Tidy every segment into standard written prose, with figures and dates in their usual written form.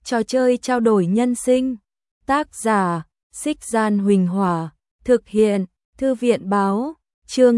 Trò chơi trao đổi nhân sinh. Tác giả: Xích Gian Huỳnh Hỏa. Thực hiện: Thư viện báo. Chương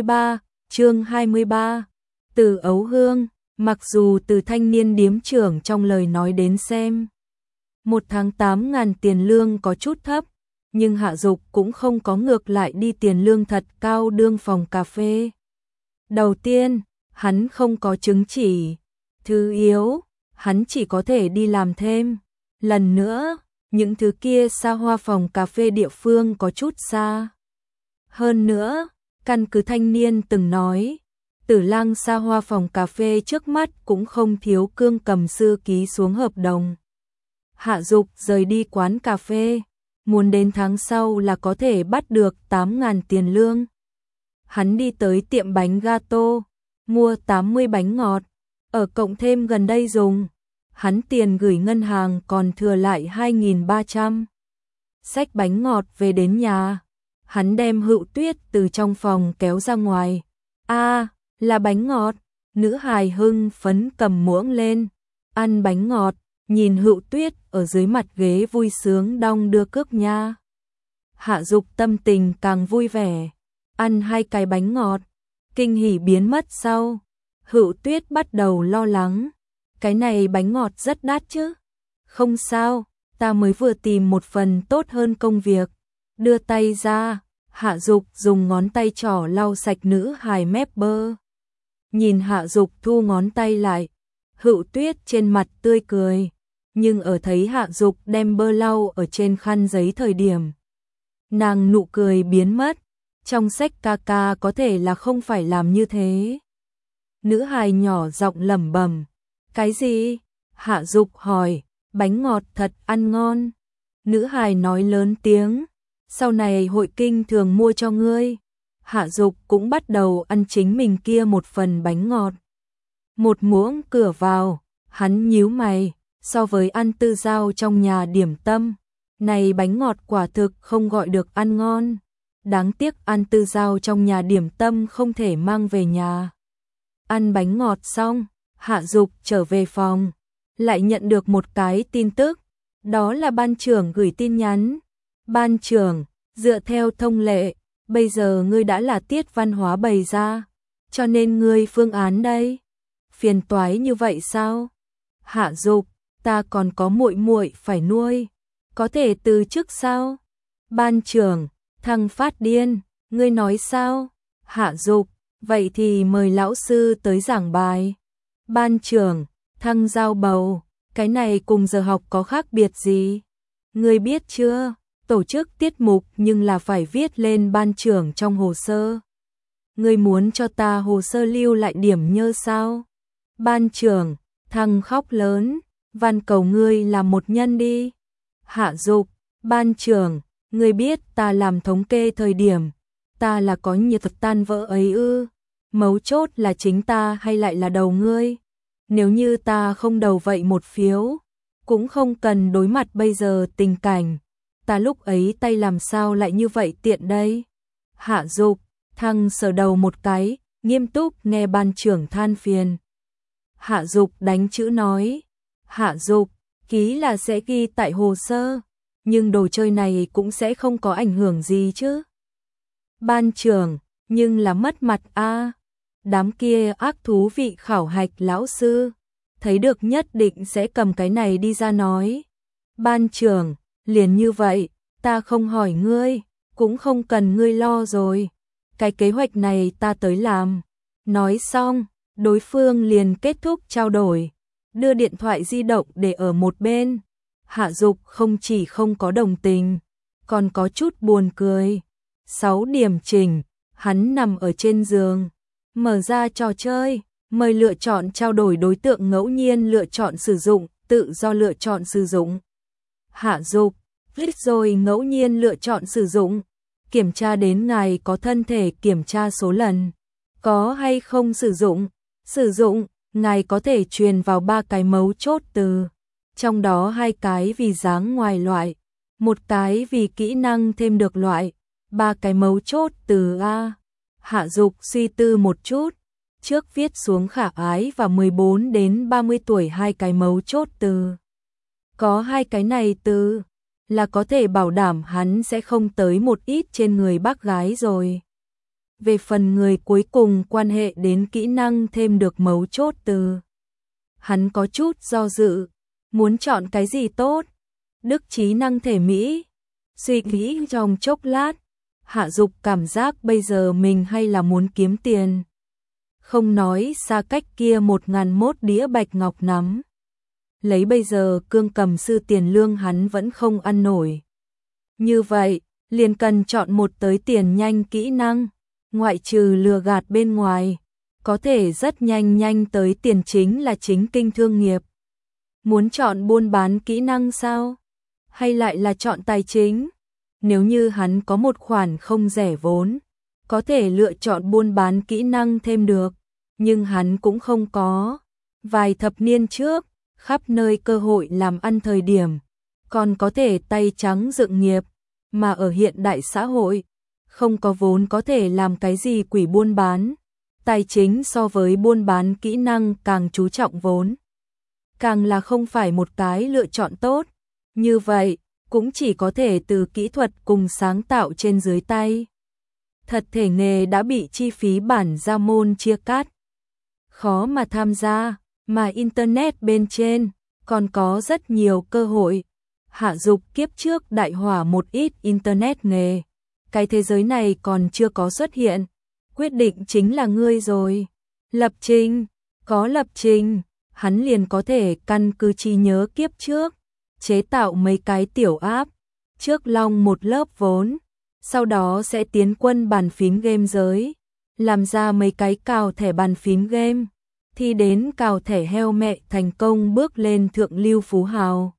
23. Từ Ấu Hương. Mặc dù từ thanh niên điếm trưởng trong lời nói đến xem, 1 tháng 8.000 tiền lương có chút thấp, nhưng Hạ Dục cũng không có ngược lại đi tiền lương thật cao đương phòng cà phê. Đầu tiên, hắn không có chứng chỉ. Thứ yếu, hắn chỉ có thể đi làm thêm. Lần nữa, những thứ kia xa hoa phòng cà phê địa phương có chút xa. Hơn nữa, căn cứ thanh niên từng nói, Tử Lăng xa hoa phòng cà phê trước mắt cũng không thiếu cương cầm sư ký xuống hợp đồng. Hạ Dục rời đi quán cà phê, muốn đến tháng sau là có thể bắt được 8.000 tiền lương. Hắn đi tới tiệm bánh gato, mua 80 bánh ngọt, ở cộng thêm gần đây dùng. Hắn tiền gửi ngân hàng còn thừa lại 2.300. Xách bánh ngọt về đến nhà, hắn đem Hựu Tuyết từ trong phòng kéo ra ngoài. Là bánh ngọt. Nữ hài hưng phấn cầm muỗng lên, ăn bánh ngọt, nhìn Hựu Tuyết ở dưới mặt ghế vui sướng đong đưa cước nha. Hạ Dục tâm tình càng vui vẻ, ăn 2 cái bánh ngọt, kinh hỉ biến mất sau. Hựu Tuyết bắt đầu lo lắng, cái này bánh ngọt rất đắt chứ? Không sao, ta mới vừa tìm một phần tốt hơn công việc. Đưa tay ra, Hạ Dục dùng ngón tay trỏ lau sạch nữ hài mép bơ. Nhìn Hạ Dục thu ngón tay lại, Hựu Tuyết trên mặt tươi cười, nhưng ở thấy Hạ Dục đem bơ lau ở trên khăn giấy thời điểm, nàng nụ cười biến mất. Trong sách ca ca có thể là không phải làm như thế. Nữ hài nhỏ giọng lẩm bẩm. Cái gì? Hạ Dục hỏi. Bánh ngọt thật ăn ngon. Nữ hài nói lớn tiếng. Sau này hội kinh thường mua cho ngươi. Hạ Dục cũng bắt đầu ăn chính mình kia một phần bánh ngọt. Một muỗng cửa vào, hắn nhíu mày, so với ăn tư dao trong nhà điểm tâm, này bánh ngọt quả thực không gọi được ăn ngon. Đáng tiếc ăn tư dao trong nhà điểm tâm không thể mang về nhà. Ăn bánh ngọt xong, Hạ Dục trở về phòng, lại nhận được một cái tin tức, đó là ban trưởng gửi tin nhắn. Ban trưởng, dựa theo thông lệ, bây giờ ngươi đã là tiết văn hóa bày ra, cho nên ngươi phương án đây. Phiền toái như vậy sao? Hạ Dục, ta còn có muội muội phải nuôi, có thể từ chức sao? Ban trưởng, thằng phát điên, ngươi nói sao? Hạ Dục, vậy thì mời lão sư tới giảng bài. Ban trưởng, thằng giao bầu, cái này cùng giờ học có khác biệt gì? Ngươi biết chưa? Tổ chức tiết mục nhưng là phải viết lên ban trưởng trong hồ sơ. Ngươi muốn cho ta hồ sơ lưu lại điểm nhơ sao? Ban trưởng, thằng khóc lớn, van cầu ngươi làm một nhân đi. Hạ Dục, ban trưởng, ngươi biết ta làm thống kê thời điểm, ta là có nhiệt thật tan vỡ ấy ư? Mấu chốt là chính ta hay lại là đầu ngươi? Nếu như ta không đầu vậy một phiếu, cũng không cần đối mặt bây giờ tình cảnh. Ta lúc ấy tay làm sao lại như vậy tiện đây? Hạ Dục, thằng sờ đầu một cái, nghiêm túc nghe ban trưởng than phiền. Hạ Dục đánh chữ nói. Hạ Dục, ký là sẽ ghi tại hồ sơ, nhưng đồ chơi này cũng sẽ không có ảnh hưởng gì chứ. Ban trưởng, nhưng là mất mặt a. Đám kia ác thú vị khảo hạch lão sư, thấy được nhất định sẽ cầm cái này đi ra nói. Ban trưởng, liền như vậy, ta không hỏi ngươi, cũng không cần ngươi lo rồi. Cái kế hoạch này ta tới làm. Nói xong, đối phương liền kết thúc trao đổi, đưa điện thoại di động để ở một bên. Hạ Dục không chỉ không có đồng tình, còn có chút buồn cười. 6 điểm chỉnh, hắn nằm ở trên giường, mở ra trò chơi, mời lựa chọn trao đổi đối tượng ngẫu nhiên lựa chọn sử dụng, tự do lựa chọn sử dụng. Hạ Dục, viết rồi ngẫu nhiên lựa chọn sử dụng, kiểm tra đến ngài có thân thể kiểm tra số lần, có hay không sử dụng, ngài có thể truyền vào 3 cái mấu chốt từ, trong đó 2 cái vì dáng ngoài loại, 1 cái vì kỹ năng thêm được loại, 3 cái mấu chốt từ A. Hạ Dục suy tư một chút, trước viết xuống khả ái và 14 đến 30 tuổi 2 cái mấu chốt từ. Có hai cái này từ là có thể bảo đảm hắn sẽ không tới một ít trên người bác gái rồi. Về phần người cuối cùng quan hệ đến kỹ năng thêm được mấu chốt từ. Hắn có chút do dự, muốn chọn cái gì tốt? Đức trí năng thể mỹ. Suy nghĩ trong chốc lát, Hạ Dục cảm giác bây giờ mình hay là muốn kiếm tiền. Không nói xa cách kia 1001 đĩa bạch ngọc nắm. Lấy bây giờ cương cầm sư tiền lương hắn vẫn không ăn nổi. Như vậy, liền cần chọn một tới tiền nhanh kỹ năng, ngoại trừ lừa gạt bên ngoài, có thể rất nhanh tới tiền chính là chính kinh thương nghiệp. Muốn chọn buôn bán kỹ năng sao? Hay lại là chọn tài chính? Nếu như hắn có một khoản không rẻ vốn, có thể lựa chọn buôn bán kỹ năng thêm được, nhưng hắn cũng không có. Vài thập niên trước, khắp nơi cơ hội làm ăn thời điểm, còn có thể tay trắng dựng nghiệp, mà ở hiện đại xã hội, không có vốn có thể làm cái gì quỷ buôn bán. Tài chính so với buôn bán kỹ năng càng chú trọng vốn, càng là không phải một cái lựa chọn tốt. Như vậy, cũng chỉ có thể từ kỹ thuật cùng sáng tạo trên dưới tay. Thật thể nghề đã bị chi phí bản ra môn chia cắt. Khó mà tham gia, mà Internet bên trên còn có rất nhiều cơ hội. Hạ Dục kiếp trước đại hỏa một ít Internet nghề. Cái thế giới này còn chưa có xuất hiện. Quyết định chính là ngươi rồi. Lập trình, có lập trình, hắn liền có thể căn cứ trí nhớ kiếp trước, chế tạo mấy cái tiểu app, trước long một lớp vốn, sau đó sẽ tiến quân bàn phím game giới, làm ra mấy cái cào thẻ bàn phím game, thì đến cào thẻ heo mẹ thành công bước lên thượng lưu phú hào.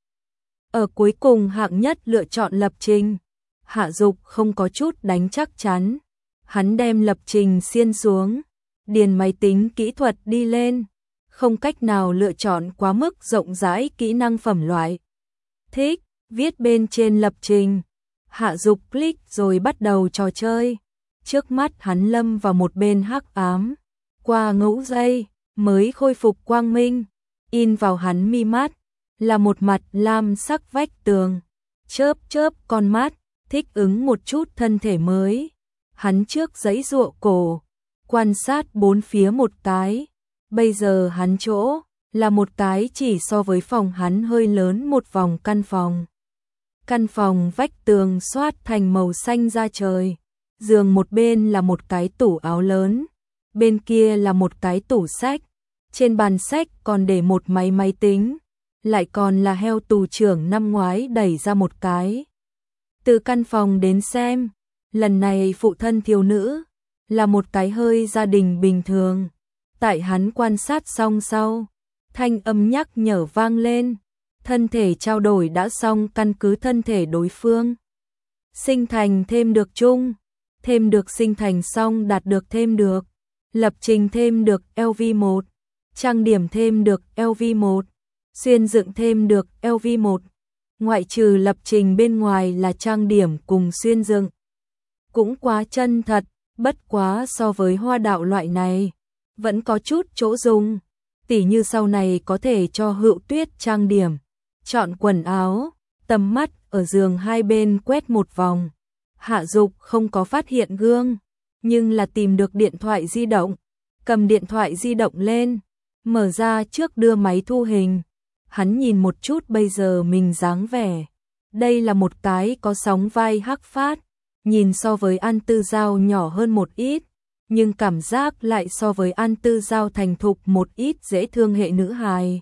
Ở cuối cùng hạng nhất lựa chọn lập trình, Hạ Dục không có chút đánh chắc chắn, hắn đem lập trình xiên xuống, điền máy tính kỹ thuật đi lên, không cách nào lựa chọn quá mức rộng rãi kỹ năng phẩm loại. Thích, viết bên trên lập trình. Hạ Dục click rồi bắt đầu trò chơi. Trước mắt hắn lâm vào một bên hắc ám. Qua ngũ giây, mới khôi phục quang minh. In vào hắn mi mắt, là một mặt lam sắc vách tường. Chớp chớp con mắt, thích ứng một chút thân thể mới. Hắn trước giãy giụa cổ, quan sát bốn phía một cái. Bây giờ hắn chỗ là một cái chỉ so với phòng hắn hơi lớn một vòng căn phòng. Căn phòng vách tường xoát thành màu xanh da trời. Giường một bên là một cái tủ áo lớn, bên kia là một cái tủ sách. Trên bàn sách còn để một máy tính, lại còn là heo tù trưởng năm ngoái đẩy ra một cái. Từ căn phòng đến xem, lần này phụ thân thiếu nữ là một cái hơi gia đình bình thường. Tại hắn quan sát xong sau, thanh âm nhắc nhở vang lên, thân thể trao đổi đã xong căn cứ thân thể đối phương. Sinh thành thêm được chung, thêm được sinh thành xong đạt được thêm được, lập trình thêm được LV1, trang điểm thêm được LV1, xuyên dựng thêm được LV1. Ngoại trừ lập trình bên ngoài là trang điểm cùng xuyên dựng. Cũng quá chân thật, bất quá so với hoa đạo loại này, vẫn có chút chỗ dùng. Tỉ như sau này có thể cho Hữu Tuyết trang điểm, chọn quần áo, tầm mắt ở giường hai bên quét một vòng. Hạ Dục không có phát hiện gương, nhưng là tìm được điện thoại di động, cầm điện thoại di động lên, mở ra trước đưa máy thu hình. Hắn nhìn một chút bây giờ mình dáng vẻ. Đây là một cái có sóng vai hắc phát, nhìn so với An Tư Giao nhỏ hơn một ít, nhưng cảm giác lại so với An Tư Giao thành thục một ít, dễ thương hệ nữ hài.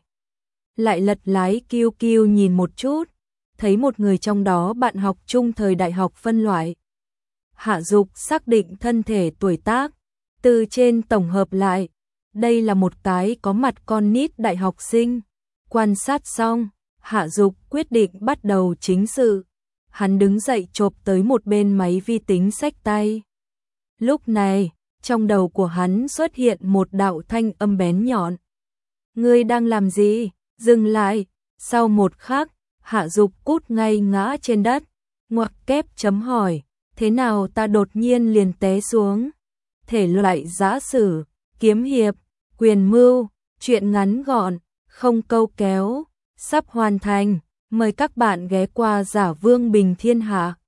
Lại lật lái kiêu kiêu nhìn một chút, thấy một người trong đó bạn học chung thời đại học phân loại. Hạ Dục xác định thân thể tuổi tác, từ trên tổng hợp lại, đây là một cái có mặt con nít đại học sinh. Quan sát xong, Hạ Dục quyết định bắt đầu chính sự. Hắn đứng dậy chộp tới một bên máy vi tính xách tay. Lúc này, trong đầu của hắn xuất hiện một đạo thanh âm bén nhọn. Ngươi đang làm gì? Dừng lại. Sau một khắc, Hạ Dục cút ngay ngã trên đất. Ngoặc kép chấm hỏi. Thế nào ta đột nhiên liền té xuống? Thể loại giã sử, kiếm hiệp, quyền mưu, truyện ngắn gọn, không câu kéo, sắp hoàn thành. Mời các bạn ghé qua Giả Vương Bình Thiên Hạ.